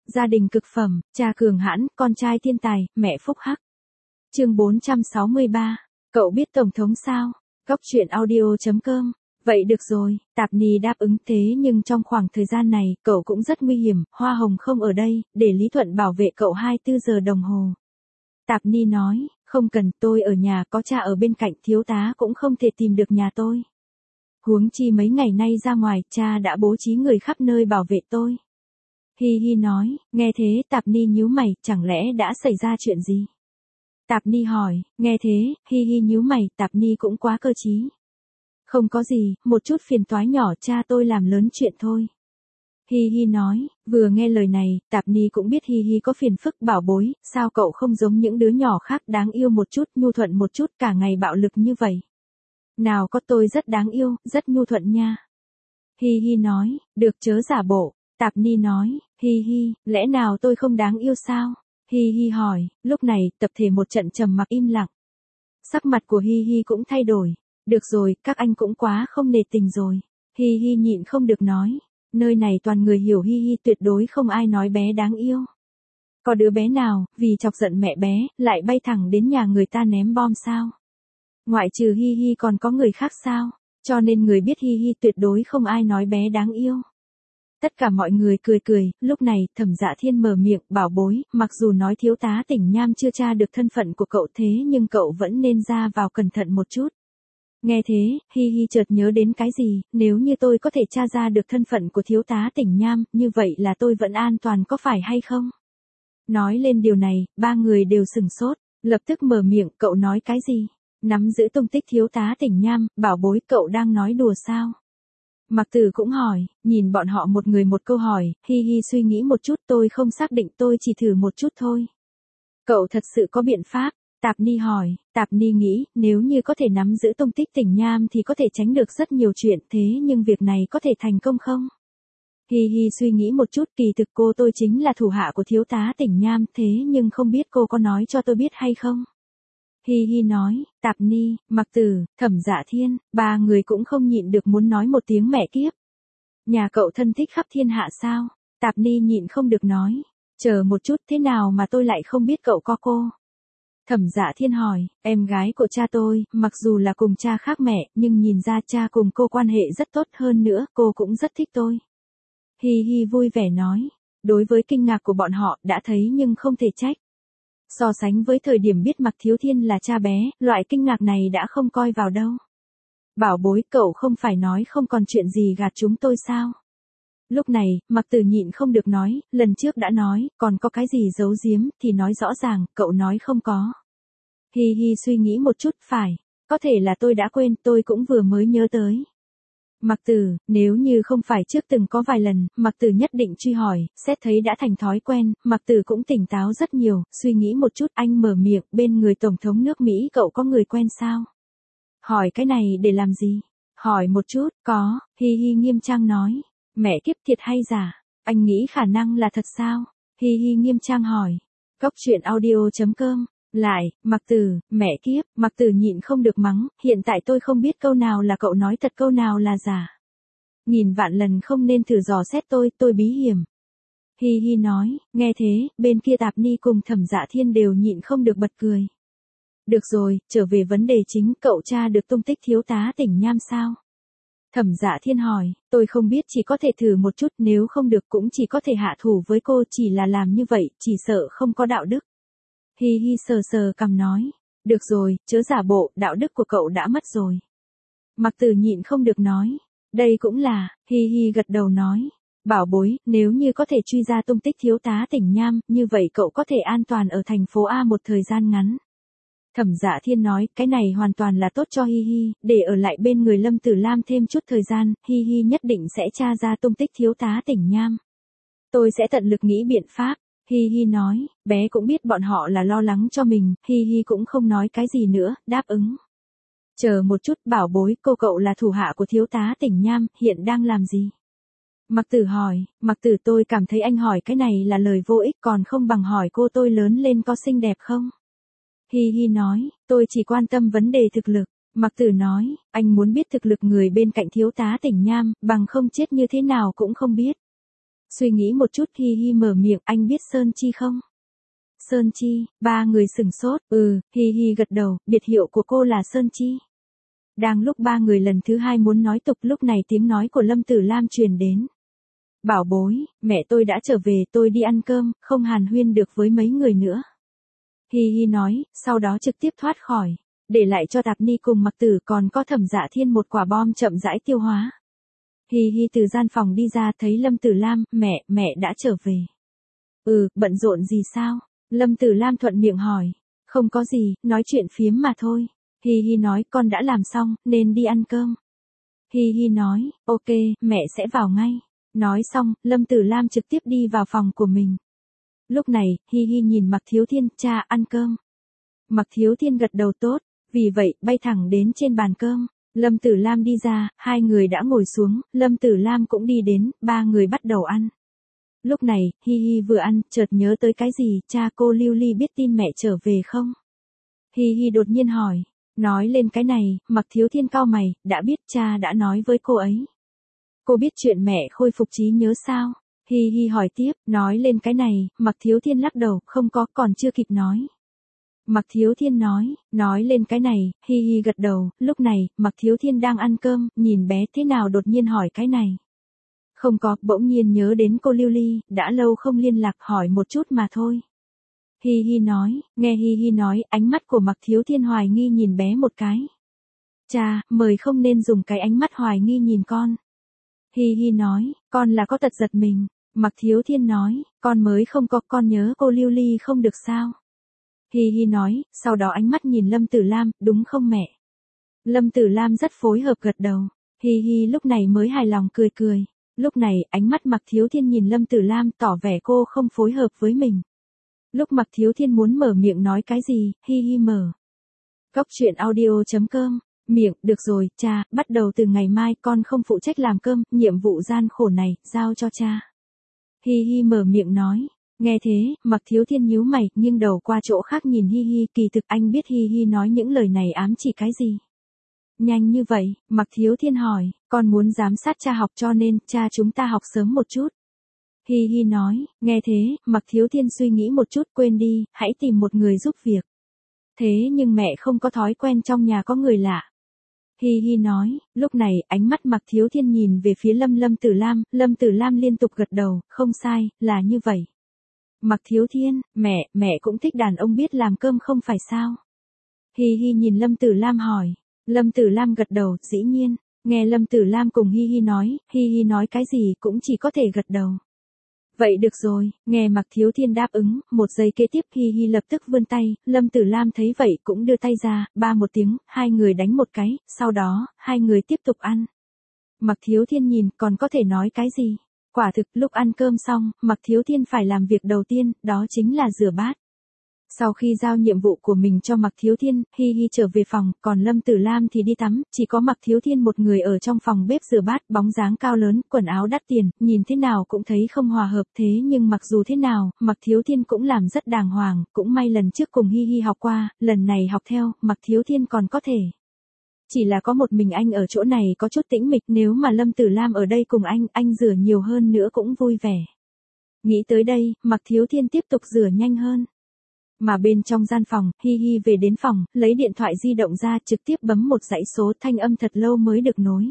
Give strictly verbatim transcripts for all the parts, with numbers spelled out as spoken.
Gia đình cực phẩm, cha cường hãn, con trai thiên tài, mẹ phúc hắc. Chương bốn trăm sáu mươi ba. Cậu biết Tổng thống sao? Góc truyện audio chấm com. Vậy được rồi, Tạp Ni đáp ứng thế nhưng trong khoảng thời gian này, cậu cũng rất nguy hiểm, Hoa Hồng không ở đây, để Lý Thuận bảo vệ cậu hai mươi bốn giờ đồng hồ. Tạp Ni nói, không cần, tôi ở nhà có cha ở bên cạnh, thiếu tá cũng không thể tìm được nhà tôi. Huống chi mấy ngày nay ra ngoài, cha đã bố trí người khắp nơi bảo vệ tôi. Hi Hi nói, nghe thế Tạp Ni nhíu mày, chẳng lẽ đã xảy ra chuyện gì? Tạp Ni hỏi, nghe thế, Hi Hi nhíu mày, Tạp Ni cũng quá cơ trí. Không có gì, một chút phiền toái nhỏ, cha tôi làm lớn chuyện thôi. Hi Hi nói, vừa nghe lời này, Tạp Ni cũng biết Hi Hi có phiền phức, bảo bối, sao cậu không giống những đứa nhỏ khác, đáng yêu một chút, nhu thuận một chút, cả ngày bạo lực như vậy. Nào có, tôi rất đáng yêu, rất nhu thuận nha. Hi Hi nói, được chớ giả bộ. Tạp Ni nói, Hi Hi, lẽ nào tôi không đáng yêu sao? Hi Hi hỏi, lúc này, tập thể một trận trầm mặc im lặng. Sắc mặt của Hi Hi cũng thay đổi. Được rồi, các anh cũng quá không nể tình rồi. Hi Hi nhịn không được nói, nơi này toàn người hiểu Hi Hi, tuyệt đối không ai nói bé đáng yêu. Có đứa bé nào, vì chọc giận mẹ bé, lại bay thẳng đến nhà người ta ném bom sao? Ngoại trừ Hi Hi còn có người khác sao? Cho nên người biết Hi Hi tuyệt đối không ai nói bé đáng yêu. Tất cả mọi người cười cười, lúc này, Thẩm Dạ Thiên mở miệng, bảo bối, mặc dù nói thiếu tá Tỉnh Nham chưa tra được thân phận của cậu thế nhưng cậu vẫn nên ra vào cẩn thận một chút. Nghe thế, Hi Hi chợt nhớ đến cái gì, nếu như tôi có thể tra ra được thân phận của thiếu tá Tỉnh Nham, như vậy là tôi vẫn an toàn có phải hay không? Nói lên điều này, ba người đều sửng sốt, lập tức mở miệng, cậu nói cái gì? Nắm giữ tung tích thiếu tá Tỉnh Nham, bảo bối, cậu đang nói đùa sao? Mạc Tử cũng hỏi, nhìn bọn họ một người một câu hỏi, Hi Hi suy nghĩ một chút, tôi không xác định, tôi chỉ thử một chút thôi. Cậu thật sự có biện pháp? Tạp Ni hỏi, Tạp Ni nghĩ, nếu như có thể nắm giữ tung tích Tỉnh Nham thì có thể tránh được rất nhiều chuyện, thế nhưng việc này có thể thành công không? Hi Hi suy nghĩ một chút, kỳ thực cô tôi chính là thủ hạ của thiếu tá Tỉnh Nham, thế nhưng không biết cô có nói cho tôi biết hay không? Hi Hi nói, Tạp Ni, Mạc Tử, Thẩm Dạ Thiên, ba người cũng không nhịn được muốn nói một tiếng mẹ kiếp. Nhà cậu thân thích khắp thiên hạ sao? Tạp Ni nhịn không được nói, chờ một chút, thế nào mà tôi lại không biết cậu có cô? Thẩm Dạ Thiên hỏi, em gái của cha tôi, mặc dù là cùng cha khác mẹ, nhưng nhìn ra cha cùng cô quan hệ rất tốt, hơn nữa, cô cũng rất thích tôi. Hi Hi vui vẻ nói, đối với kinh ngạc của bọn họ, đã thấy nhưng không thể trách. So sánh với thời điểm biết Mạc Thiếu Thiên là cha bé, loại kinh ngạc này đã không coi vào đâu. Bảo bối, cậu không phải nói không còn chuyện gì gạt chúng tôi sao? Lúc này, Mạc Tử nhịn không được nói, lần trước đã nói, còn có cái gì giấu giếm, thì nói rõ ràng, cậu nói không có. Hi Hi suy nghĩ một chút, phải, có thể là tôi đã quên, tôi cũng vừa mới nhớ tới. Mạc Tử, nếu như không phải trước từng có vài lần, Mạc Tử nhất định truy hỏi, xét thấy đã thành thói quen, Mạc Tử cũng tỉnh táo rất nhiều, suy nghĩ một chút, anh mở miệng, bên người Tổng thống nước Mỹ cậu có người quen sao? Hỏi cái này để làm gì? Hỏi một chút, có, Hi Hi nghiêm trang nói, mẹ kiếp, thiệt hay giả? Anh nghĩ khả năng là thật sao? Hi Hi nghiêm trang hỏi, góc truyện audio chấm com. Lại, Mạc Tử, mẹ kiếp, Mạc Tử nhịn không được mắng, hiện tại tôi không biết câu nào là cậu nói thật, câu nào là giả. Nghìn vạn lần không nên thử dò xét tôi, tôi bí hiểm. Hi Hi nói, nghe thế, bên kia Tạp Ni cùng Thẩm Dạ Thiên đều nhịn không được bật cười. Được rồi, trở về vấn đề chính, cậu tra được tung tích thiếu tá Tỉnh Nham sao? Thẩm Dạ Thiên hỏi, tôi không biết, chỉ có thể thử một chút, nếu không được cũng chỉ có thể hạ thủ với cô, chỉ là làm như vậy, chỉ sợ không có đạo đức. Hi Hi sờ sờ cằm nói, được rồi, chớ giả bộ, đạo đức của cậu đã mất rồi. Mạc Tử nhịn không được nói, đây cũng là, Hi Hi gật đầu nói, bảo bối, nếu như có thể truy ra tung tích thiếu tá Tỉnh Nham, như vậy cậu có thể an toàn ở thành phố A một thời gian ngắn. Thẩm Dạ Thiên nói, cái này hoàn toàn là tốt cho Hi Hi, để ở lại bên người Lâm Tử Lam thêm chút thời gian, Hi Hi nhất định sẽ tra ra tung tích thiếu tá Tỉnh Nham. Tôi sẽ tận lực nghĩ biện pháp. Hi Hi nói, bé cũng biết bọn họ là lo lắng cho mình, Hi Hi cũng không nói cái gì nữa, đáp ứng. Chờ một chút, bảo bối, cô cậu là thủ hạ của thiếu tá Tỉnh Nham, hiện đang làm gì? Mạc Tử hỏi, Mạc Tử, tôi cảm thấy anh hỏi cái này là lời vô ích, còn không bằng hỏi cô tôi lớn lên có xinh đẹp không? Hi Hi nói, tôi chỉ quan tâm vấn đề thực lực. Mạc Tử nói, anh muốn biết thực lực người bên cạnh thiếu tá Tỉnh Nham, bằng không chết như thế nào cũng không biết. Suy nghĩ một chút Hi Hi mở miệng, anh biết Sơn Chi không? Sơn Chi, ba người sửng sốt, ừ, Hi Hi gật đầu, biệt hiệu của cô là Sơn Chi. Đang lúc ba người lần thứ hai muốn nói tục lúc này tiếng nói của Lâm Tử Lam truyền đến. Bảo bối, mẹ tôi đã trở về, tôi đi ăn cơm, không hàn huyên được với mấy người nữa. Hi Hi nói, sau đó trực tiếp thoát khỏi, để lại cho Tạp Ni cùng Mặc Tử còn có Thẩm Dạ Thiên một quả bom chậm rãi tiêu hóa. Hi Hi từ gian phòng đi ra thấy Lâm Tử Lam, mẹ, mẹ đã trở về. Ừ, bận rộn gì sao? Lâm Tử Lam thuận miệng hỏi. Không có gì, nói chuyện phiếm mà thôi. Hi Hi nói, con đã làm xong, nên đi ăn cơm. Hi Hi nói, ok, mẹ sẽ vào ngay. Nói xong, Lâm Tử Lam trực tiếp đi vào phòng của mình. Lúc này, Hi Hi nhìn Mạc Thiếu Thiên, cha, ăn cơm. Mạc Thiếu Thiên gật đầu tốt, vì vậy, bay thẳng đến trên bàn cơm. Lâm Tử Lam đi ra, hai người đã ngồi xuống, Lâm Tử Lam cũng đi đến, ba người bắt đầu ăn. Lúc này, Hi Hi vừa ăn, chợt nhớ tới cái gì, cha cô Lưu Ly biết tin mẹ trở về không? Hi Hi đột nhiên hỏi, nói lên cái này, Mạc Thiếu Thiên cau mày, đã biết, cha đã nói với cô ấy. Cô biết chuyện mẹ khôi phục trí nhớ sao? Hi Hi hỏi tiếp, nói lên cái này, Mạc Thiếu Thiên lắc đầu, không có, còn chưa kịp nói. Mạc Thiếu Thiên nói, nói lên cái này, Hi Hi gật đầu, lúc này, Mạc Thiếu Thiên đang ăn cơm, nhìn bé thế nào đột nhiên hỏi cái này. Không có, bỗng nhiên nhớ đến cô Lưu Ly, đã lâu không liên lạc, hỏi một chút mà thôi. Hi Hi nói, nghe Hi Hi nói, ánh mắt của Mạc Thiếu Thiên hoài nghi nhìn bé một cái. Cha, mời không nên dùng cái ánh mắt hoài nghi nhìn con. Hi Hi nói, con là có tật giật mình. Mạc Thiếu Thiên nói, con mới không có, con nhớ cô Lưu Ly không được sao. Hi Hi nói, sau đó ánh mắt nhìn Lâm Tử Lam, đúng không mẹ? Lâm Tử Lam rất phối hợp gật đầu. Hi Hi lúc này mới hài lòng cười cười. Lúc này, ánh mắt Mạc Thiếu Thiên nhìn Lâm Tử Lam tỏ vẻ cô không phối hợp với mình. Lúc Mạc Thiếu Thiên muốn mở miệng nói cái gì, Hi Hi mở. Góc truyện audio chấm com, miệng, được rồi, cha, bắt đầu từ ngày mai con không phụ trách làm cơm, nhiệm vụ gian khổ này, giao cho cha. Hi Hi mở miệng nói. Nghe thế, Mạc Thiếu Thiên nhíu mày, nghiêng đầu qua chỗ khác nhìn Hi Hi, kỳ thực anh biết Hi Hi nói những lời này ám chỉ cái gì. Nhanh như vậy, Mạc Thiếu Thiên hỏi, con muốn giám sát cha học cho nên, cha chúng ta học sớm một chút. Hi Hi nói, nghe thế, Mạc Thiếu Thiên suy nghĩ một chút, quên đi, hãy tìm một người giúp việc. Thế nhưng mẹ không có thói quen trong nhà có người lạ. Hi Hi nói, lúc này, ánh mắt Mạc Thiếu Thiên nhìn về phía Lâm Lâm Tử Lam, Lâm Tử Lam liên tục gật đầu, không sai, là như vậy. Mạc Thiếu Thiên, mẹ, mẹ cũng thích đàn ông biết làm cơm không phải sao? Hi Hi nhìn Lâm Tử Lam hỏi. Lâm Tử Lam gật đầu, dĩ nhiên. Nghe Lâm Tử Lam cùng Hi Hi nói, Hi Hi nói cái gì cũng chỉ có thể gật đầu. Vậy được rồi, nghe Mạc Thiếu Thiên đáp ứng, một giây kế tiếp Hi Hi lập tức vươn tay, Lâm Tử Lam thấy vậy cũng đưa tay ra, ba một tiếng, hai người đánh một cái, sau đó, hai người tiếp tục ăn. Mạc Thiếu Thiên nhìn, còn có thể nói cái gì? Quả thực, lúc ăn cơm xong, Mạc Thiếu Thiên phải làm việc đầu tiên, đó chính là rửa bát. Sau khi giao nhiệm vụ của mình cho Mạc Thiếu Thiên, Hi Hi trở về phòng, còn Lâm Tử Lam thì đi tắm, chỉ có Mạc Thiếu Thiên một người ở trong phòng bếp rửa bát, bóng dáng cao lớn, quần áo đắt tiền, nhìn thế nào cũng thấy không hòa hợp, thế nhưng mặc dù thế nào, Mạc Thiếu Thiên cũng làm rất đàng hoàng, cũng may lần trước cùng Hi Hi học qua, lần này học theo, Mạc Thiếu Thiên còn có thể. Chỉ là có một mình anh ở chỗ này có chút tĩnh mịch, nếu mà Lâm Tử Lam ở đây cùng anh, anh rửa nhiều hơn nữa cũng vui vẻ. Nghĩ tới đây, Mạc Thiếu Thiên tiếp tục rửa nhanh hơn. Mà bên trong gian phòng, Hi Hi về đến phòng, lấy điện thoại di động ra trực tiếp bấm một dãy số, thanh âm thật lâu mới được nối.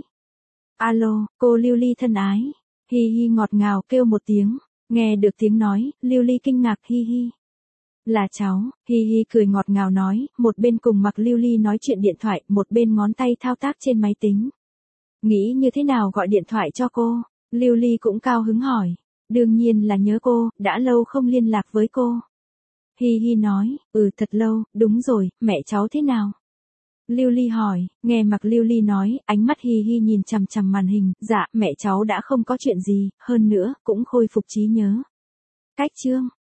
Alo, cô Lưu Ly thân ái. Hi Hi ngọt ngào kêu một tiếng, nghe được tiếng nói, Lưu Ly kinh ngạc Hi Hi. Là cháu, Hi Hi cười ngọt ngào nói, một bên cùng Mạc Lưu Ly nói chuyện điện thoại, một bên ngón tay thao tác trên máy tính. Nghĩ như thế nào gọi điện thoại cho cô? Lưu Ly cũng cao hứng hỏi. Đương nhiên là nhớ cô, đã lâu không liên lạc với cô. Hi Hi nói, ừ thật lâu, đúng rồi, mẹ cháu thế nào? Lưu Ly hỏi, nghe Mạc Lưu Ly nói, ánh mắt Hi Hi nhìn chằm chằm màn hình, dạ, mẹ cháu đã không có chuyện gì, hơn nữa, cũng khôi phục trí nhớ. Cách chương